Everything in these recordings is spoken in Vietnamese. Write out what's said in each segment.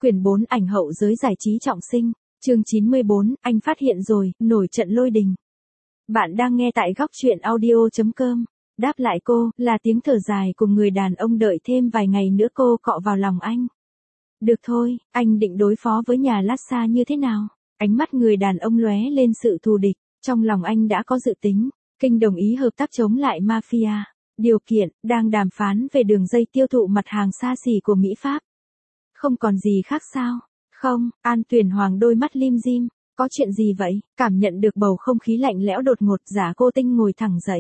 Quyển 4 ảnh hậu giới giải trí trọng sinh, chương 94, anh phát hiện rồi, nổi trận lôi đình. Bạn đang nghe tại góc truyện audio.com. Đáp lại cô, là tiếng thở dài của người đàn ông đợi thêm vài ngày nữa cô cọ vào lòng anh. Được thôi, anh định đối phó với nhà Lassa như thế nào? Ánh mắt người đàn ông lóe lên sự thù địch, trong lòng anh đã có dự tính. Kinh đồng ý hợp tác chống lại mafia. Điều kiện, đang đàm phán về đường dây tiêu thụ mặt hàng xa xỉ của Mỹ Pháp. Không còn gì khác sao? Không, An Tuyền Hoàng đôi mắt lim dim. Có chuyện gì vậy? Cảm nhận được bầu không khí lạnh lẽo đột ngột, Giả Cô Tinh ngồi thẳng dậy.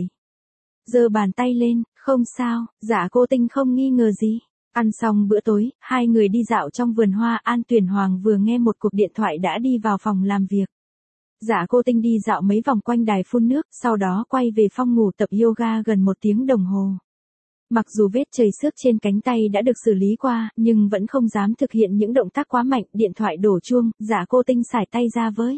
Giơ bàn tay lên, không sao, Giả Cô Tinh không nghi ngờ gì. Ăn xong bữa tối, hai người đi dạo trong vườn hoa. An Tuyền Hoàng vừa nghe một cuộc điện thoại đã đi vào phòng làm việc. Giả Cô Tinh đi dạo mấy vòng quanh đài phun nước, sau đó quay về phòng ngủ tập yoga gần 1 tiếng đồng hồ. Mặc dù vết chảy xước trên cánh tay đã được xử lý qua, nhưng vẫn không dám thực hiện những động tác quá mạnh. Điện thoại đổ chuông, Giả Cô Tinh xải tay ra với.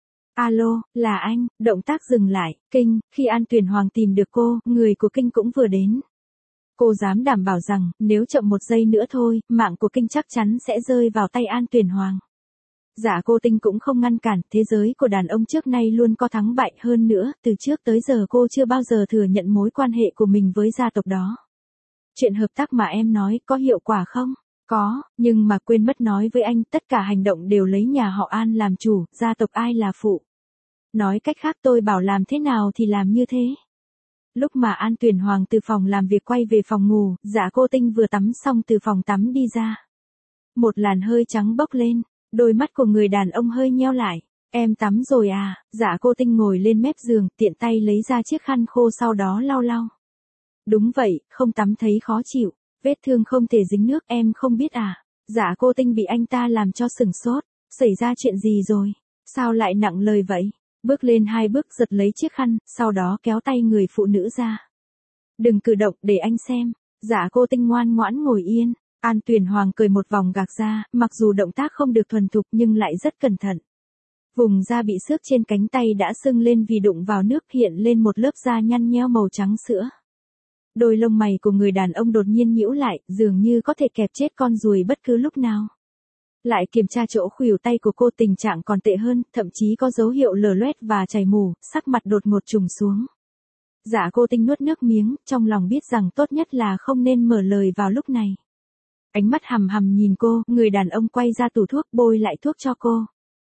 Alo, là anh. Động tác dừng lại. Kinh, khi An Tuyền Hoàng tìm được cô, người của Kinh cũng vừa đến. Cô dám đảm bảo rằng, nếu chậm 1 giây nữa thôi, mạng của Kinh chắc chắn sẽ rơi vào tay An Tuyền Hoàng. Giả Cô Tinh cũng không ngăn cản, thế giới của đàn ông trước nay luôn có thắng bại. Hơn nữa, từ trước tới giờ cô chưa bao giờ thừa nhận mối quan hệ của mình với gia tộc đó. Chuyện hợp tác mà em nói có hiệu quả không? Có, nhưng mà quên mất nói với anh, tất cả hành động đều lấy nhà họ An làm chủ, gia tộc ai là phụ. Nói cách khác tôi bảo làm thế nào thì làm như thế. Lúc mà An Tuyền Hoàng từ phòng làm việc quay về phòng ngủ, Giả Cô Tinh vừa tắm xong từ phòng tắm đi ra. Một làn hơi trắng bốc lên, đôi mắt của người đàn ông hơi nheo lại. Em tắm rồi à? Giả Cô Tinh ngồi lên mép giường, tiện tay lấy ra chiếc khăn khô sau đó lau lau. Đúng vậy, không tắm thấy khó chịu, vết thương không thể dính nước, em không biết à? Giả Cô Tinh bị anh ta làm cho sửng sốt, xảy ra chuyện gì rồi? Sao lại nặng lời vậy? Bước lên 2 bước giật lấy chiếc khăn, sau đó kéo tay người phụ nữ ra. Đừng cử động, để anh xem. Giả Cô Tinh ngoan ngoãn ngồi yên. An Tuyền Hoàng cười một vòng gạc ra, mặc dù động tác không được thuần thục nhưng lại rất cẩn thận. Vùng da bị xước trên cánh tay đã sưng lên vì đụng vào nước, hiện lên một lớp da nhăn nheo màu trắng sữa. Đôi lông mày của người đàn ông đột nhiên nhíu lại, dường như có thể kẹp chết con ruồi bất cứ lúc nào. Lại kiểm tra chỗ khuỷu tay của cô, tình trạng còn tệ hơn, thậm chí có dấu hiệu lở loét và chảy mủ, sắc mặt đột ngột trùng xuống. Giả Cô Tinh nuốt nước miếng, trong lòng biết rằng tốt nhất là không nên mở lời vào lúc này. Ánh mắt hằm hằm nhìn cô, người đàn ông quay ra tủ thuốc bôi lại thuốc cho cô.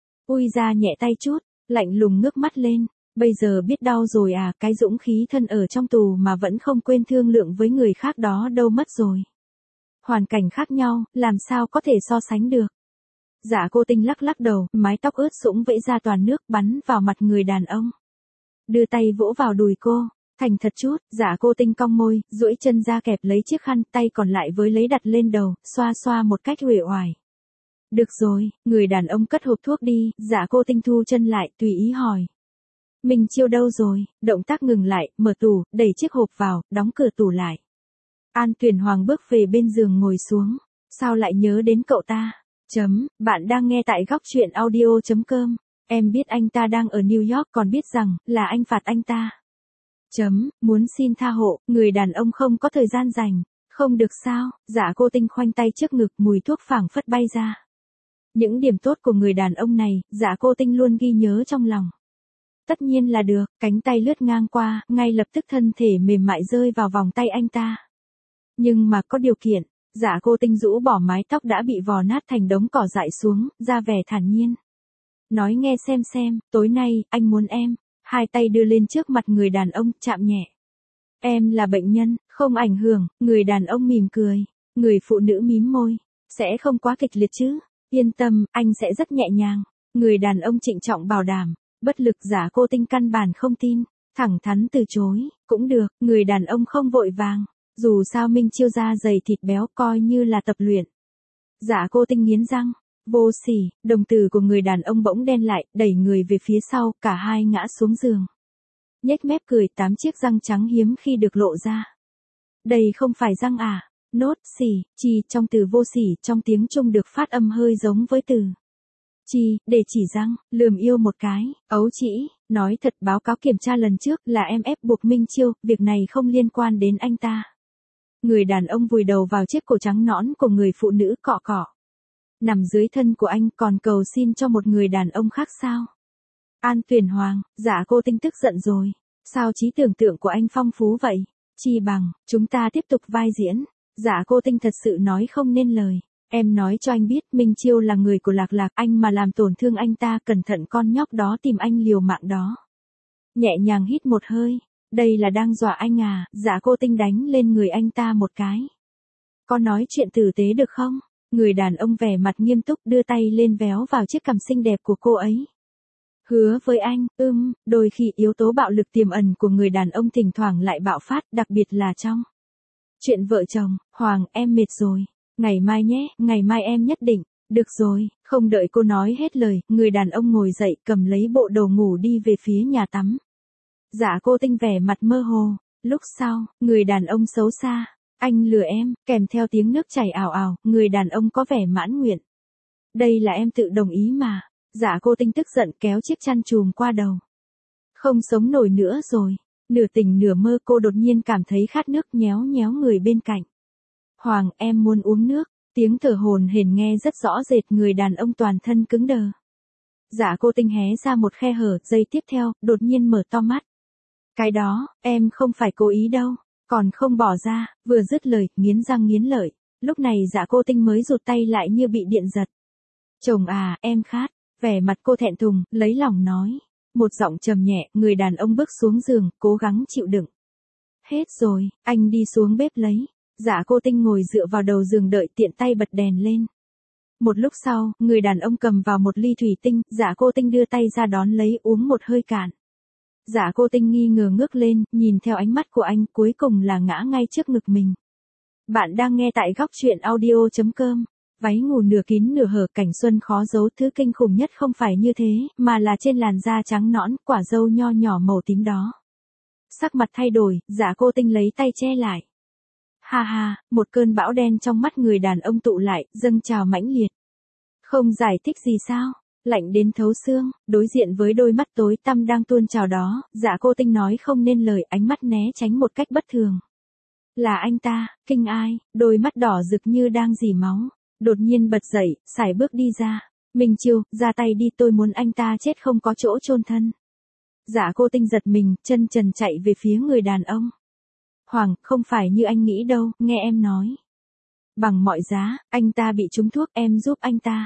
Ui ra nhẹ tay chút, lạnh lùng ngước mắt lên. Bây giờ biết đau rồi à? Cái dũng khí thân ở trong tù mà vẫn không quên thương lượng với người khác đó đâu mất rồi. Hoàn cảnh khác nhau, làm sao có thể so sánh được. Giả Cô Tinh lắc lắc đầu, mái tóc ướt sũng vẫy ra toàn nước bắn vào mặt người đàn ông. Đưa tay vỗ vào đùi cô, thành thật chút. Giả Cô Tinh cong môi, duỗi chân ra kẹp lấy chiếc khăn, tay còn lại với lấy đặt lên đầu, xoa xoa một cách uể oải. Được rồi, người đàn ông cất hộp thuốc đi. Giả Cô Tinh thu chân lại, tùy ý hỏi. Mình Chiêu đâu rồi? Động tác ngừng lại, mở tủ, đẩy chiếc hộp vào, đóng cửa tủ lại. An Tuyền Hoàng bước về bên giường ngồi xuống. Sao lại nhớ đến cậu ta? Bạn đang nghe tại góc truyện audio.com. Em biết anh ta đang ở New York, còn biết rằng là anh phạt anh ta. Muốn xin tha hộ, người đàn ông không có thời gian dành. Không được sao? Giả Cô Tinh khoanh tay trước ngực, mùi thuốc phảng phất bay ra. Những điểm tốt của người đàn ông này, Giả Cô Tinh luôn ghi nhớ trong lòng. Tất nhiên là được. Cánh tay lướt ngang qua, ngay lập tức thân thể mềm mại rơi vào vòng tay anh ta. Nhưng mà có điều kiện. Giả Cô Tinh rũ bỏ mái tóc đã bị vò nát thành đống cỏ dại xuống, ra vẻ thản nhiên. Nói nghe xem, tối nay, anh muốn em. Hai tay đưa lên trước mặt người đàn ông, chạm nhẹ. Em là bệnh nhân, không ảnh hưởng. Người đàn ông mỉm cười. Người phụ nữ mím môi. Sẽ không quá kịch liệt chứ? Yên tâm, anh sẽ rất nhẹ nhàng. Người đàn ông trịnh trọng bảo đảm. Bất lực. Giả Cô Tinh căn bản không tin, thẳng thắn từ chối. Cũng được, người đàn ông không vội vàng. Dù sao Minh Chiêu da dày thịt béo, coi như là tập luyện. Giả Cô Tinh nghiến răng. Vô sỉ. Đồng tử của người đàn ông bỗng đen lại, đẩy người về phía sau, cả hai ngã xuống giường. Nhếch mép cười, 8 chiếc răng trắng hiếm khi được lộ ra. Đây không phải răng à? Nốt, sỉ, chi, trong từ vô sỉ, trong tiếng Trung được phát âm hơi giống với từ chi, để chỉ răng. Lườm yêu một cái. Ấu trĩ. Nói thật, báo cáo kiểm tra lần trước là em ép buộc Minh Chiêu, việc này không liên quan đến anh ta. Người đàn ông vùi đầu vào chiếc cổ trắng nõn của người phụ nữ, cọ cọ. Nằm dưới thân của anh còn cầu xin cho một người đàn ông khác sao? An Tuyền Hoàng, Dạ Cô Tinh tức giận rồi. Sao trí tưởng tượng của anh phong phú vậy? Chi bằng, chúng ta tiếp tục vai diễn. Dạ Cô Tinh thật sự nói không nên lời. Em nói cho anh biết Minh Chiêu là người của Lạc Lạc, anh mà làm tổn thương anh ta, cẩn thận con nhóc đó tìm anh liều mạng đó. Nhẹ nhàng hít một hơi. Đây là đang dọa anh à? Dạ Cô Tinh đánh lên người anh ta một cái. Có nói chuyện tử tế được không? Người đàn ông vẻ mặt nghiêm túc đưa tay lên véo vào chiếc cằm xinh đẹp của cô ấy. Hứa với anh, đôi khi yếu tố bạo lực tiềm ẩn của người đàn ông thỉnh thoảng lại bạo phát, đặc biệt là trong chuyện vợ chồng. Hoàng, em mệt rồi. Ngày mai nhé, ngày mai em nhất định. Được rồi, không đợi cô nói hết lời, người đàn ông ngồi dậy cầm lấy bộ đồ ngủ đi về phía nhà tắm. Dạ Cô Tinh vẻ mặt mơ hồ. Lúc sau, người đàn ông xấu xa. Anh lừa em, kèm theo tiếng nước chảy ào ào, người đàn ông có vẻ mãn nguyện. Đây là em tự đồng ý mà. Dạ Cô Tinh tức giận kéo chiếc chăn chùm qua đầu. Không sống nổi nữa rồi. Nửa tỉnh nửa mơ cô đột nhiên cảm thấy khát nước, nhéo nhéo người bên cạnh. Hoàng, em muốn uống nước. Tiếng thở hổn hển nghe rất rõ rệt, người đàn ông toàn thân cứng đờ. Dạ Cô Tinh hé ra một khe hở, giây tiếp theo, đột nhiên mở to mắt. Cái đó, em không phải cố ý đâu. Còn không bỏ ra, vừa dứt lời, nghiến răng nghiến lợi. Lúc này Dạ Cô Tinh mới rụt tay lại như bị điện giật. Chồng à, em khát. Vẻ mặt cô thẹn thùng, lấy lòng nói. Một giọng trầm nhẹ, người đàn ông bước xuống giường, cố gắng chịu đựng. Hết rồi, anh đi xuống bếp lấy. Dạ Cô Tinh ngồi dựa vào đầu giường đợi, tiện tay bật đèn lên. Một lúc sau, người đàn ông cầm vào một ly thủy tinh, Dạ Cô Tinh đưa tay ra đón lấy, uống một hơi cạn. Dạ Cô Tinh nghi ngờ ngước lên, nhìn theo ánh mắt của anh, cuối cùng là ngã ngay trước ngực mình. Bạn đang nghe tại góc truyện audio.com. Váy ngủ nửa kín nửa hở, cảnh xuân khó giấu, thứ kinh khủng nhất không phải như thế, mà là trên làn da trắng nõn, quả dâu nho nhỏ màu tím đó. Sắc mặt thay đổi, Dạ Cô Tinh lấy tay che lại. Ha ha, một cơn bão đen trong mắt người đàn ông tụ lại, dâng trào mãnh liệt. Không giải thích gì sao? Lạnh đến thấu xương, đối diện với đôi mắt tối tăm đang tuôn trào đó, Dạ Cô Tinh nói không nên lời, ánh mắt né tránh một cách bất thường. Là anh ta, kinh ai, đôi mắt đỏ rực như đang rỉ máu. Đột nhiên bật dậy, sải bước đi ra. Minh Chiêu, ra tay đi, tôi muốn anh ta chết không có chỗ chôn thân. Dạ Cô Tinh giật mình, chân trần chạy về phía người đàn ông. Hoàng, không phải như anh nghĩ đâu, nghe em nói. Bằng mọi giá, anh ta bị trúng thuốc, em giúp anh ta.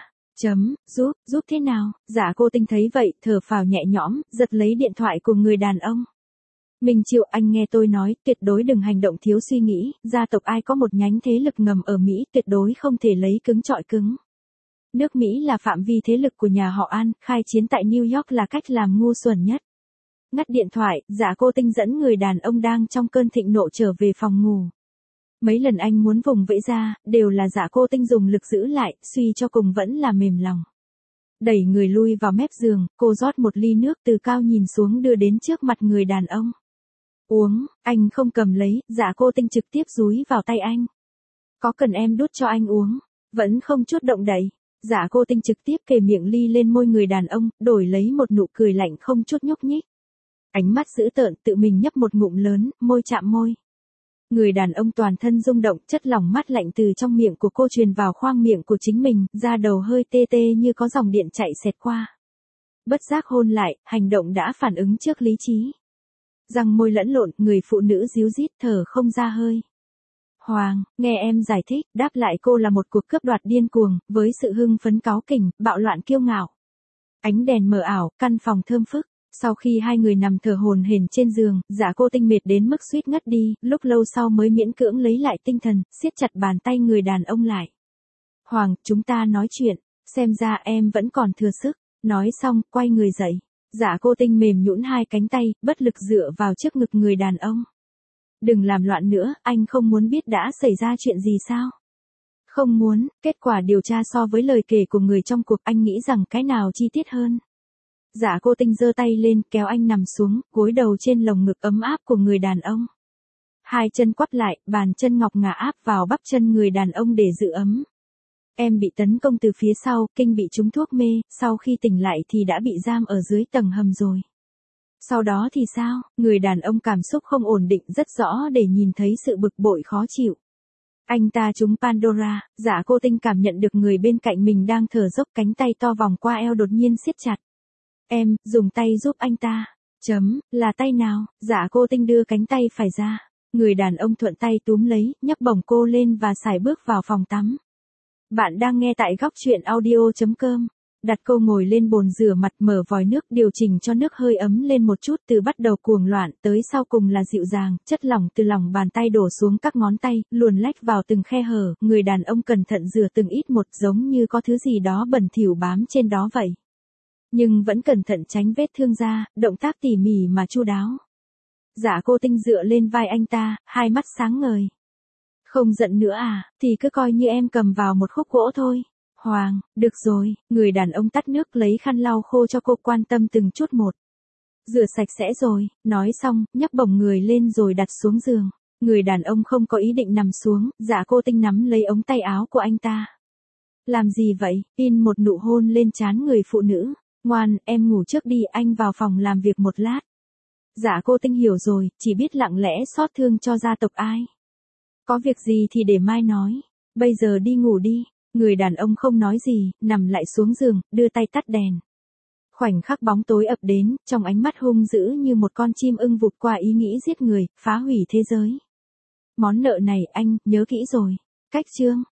Giúp thế nào? Dạ Cô Tinh thấy vậy, thở phào nhẹ nhõm, giật lấy điện thoại của người đàn ông. Minh Chiêu, anh nghe tôi nói, tuyệt đối đừng hành động thiếu suy nghĩ, gia tộc ai có một nhánh thế lực ngầm ở Mỹ, tuyệt đối không thể lấy cứng trọi cứng. Nước Mỹ là phạm vi thế lực của nhà họ An, khai chiến tại New York là cách làm ngu xuẩn nhất. Ngắt điện thoại, Dạ Cô Tinh dẫn người đàn ông đang trong cơn thịnh nộ trở về phòng ngủ. Mấy lần anh muốn vùng vẫy ra, đều là Dạ Cô Tinh dùng lực giữ lại, suy cho cùng vẫn là mềm lòng. Đẩy người lui vào mép giường, cô rót một ly nước từ cao nhìn xuống đưa đến trước mặt người đàn ông. Uống, anh không cầm lấy, Dạ Cô Tinh trực tiếp dúi vào tay anh. Có cần em đút cho anh uống? Vẫn không chút động đậy. Dạ Cô Tinh trực tiếp kề miệng ly lên môi người đàn ông, đổi lấy một nụ cười lạnh không chút nhúc nhích. Ánh mắt dữ tợn, tự mình nhấp một ngụm lớn, môi chạm môi. Người đàn ông toàn thân rung động, chất lỏng mát lạnh từ trong miệng của cô truyền vào khoang miệng của chính mình, da đầu hơi tê tê như có dòng điện chạy xẹt qua. Bất giác hôn lại, hành động đã phản ứng trước lý trí. Răng môi lẫn lộn, người phụ nữ díu dít thở không ra hơi. Hoàng, nghe em giải thích, đáp lại cô là một cuộc cướp đoạt điên cuồng, với sự hưng phấn cáu kỉnh, bạo loạn kiêu ngạo. Ánh đèn mờ ảo, căn phòng thơm phức. Sau khi hai người nằm thở hổn hển trên giường, Dạ Cô Tinh mệt đến mức suýt ngất đi, lúc lâu sau mới miễn cưỡng lấy lại tinh thần, siết chặt bàn tay người đàn ông lại. Hoàng, chúng ta nói chuyện, xem ra em vẫn còn thừa sức. Nói xong, quay người dậy. Dạ Cô Tinh mềm nhũn hai cánh tay, bất lực dựa vào trước ngực người đàn ông. Đừng làm loạn nữa, anh không muốn biết đã xảy ra chuyện gì sao? Không muốn, kết quả điều tra so với lời kể của người trong cuộc, anh nghĩ rằng cái nào chi tiết hơn? Dạ Cô Tinh giơ tay lên, kéo anh nằm xuống, gối đầu trên lồng ngực ấm áp của người đàn ông. Hai chân quắp lại, bàn chân ngọc ngà áp vào bắp chân người đàn ông để giữ ấm. Em bị tấn công từ phía sau, kinh bị trúng thuốc mê, sau khi tỉnh lại thì đã bị giam ở dưới tầng hầm rồi. Sau đó thì sao? Người đàn ông cảm xúc không ổn định rất rõ để nhìn thấy sự bực bội khó chịu. Anh ta trúng Pandora, Dạ Cô Tinh cảm nhận được người bên cạnh mình đang thở dốc, cánh tay to vòng qua eo đột nhiên siết chặt. Em, dùng tay giúp anh ta. Là tay nào? Dạ Cô Tinh đưa cánh tay phải ra. Người đàn ông thuận tay túm lấy, nhấc bổng cô lên và sải bước vào phòng tắm. Bạn đang nghe tại góc truyện audio.com. Đặt cô ngồi lên bồn rửa mặt, mở vòi nước, điều chỉnh cho nước hơi ấm lên một chút, từ bắt đầu cuồng loạn tới sau cùng là dịu dàng, chất lỏng từ lòng bàn tay đổ xuống các ngón tay, luồn lách vào từng khe hở, người đàn ông cẩn thận rửa từng ít một, giống như có thứ gì đó bẩn thỉu bám trên đó vậy. Nhưng vẫn cẩn thận tránh vết thương da, động tác tỉ mỉ mà chu đáo. Dạ Cô Tinh dựa lên vai anh ta, hai mắt sáng ngời. Không giận nữa à, thì cứ coi như em cầm vào một khúc gỗ thôi. Hoàng, được rồi, người đàn ông tắt nước lấy khăn lau khô cho cô, quan tâm từng chút một. Rửa sạch sẽ rồi, nói xong, nhấc bổng người lên rồi đặt xuống giường. Người đàn ông không có ý định nằm xuống, Dạ Cô Tinh nắm lấy ống tay áo của anh ta. Làm gì vậy? In một nụ hôn lên trán người phụ nữ. Ngoan, em ngủ trước đi, anh vào phòng làm việc một lát. Dạ Cô Tinh hiểu rồi, chỉ biết lặng lẽ xót thương cho gia tộc ai. Có việc gì thì để mai nói. Bây giờ đi ngủ đi. Người đàn ông không nói gì, nằm lại xuống giường, đưa tay tắt đèn. Khoảnh khắc bóng tối ập đến, trong ánh mắt hung dữ như một con chim ưng vụt qua ý nghĩ giết người, phá hủy thế giới. Món nợ này anh, nhớ kỹ rồi. Cách chương.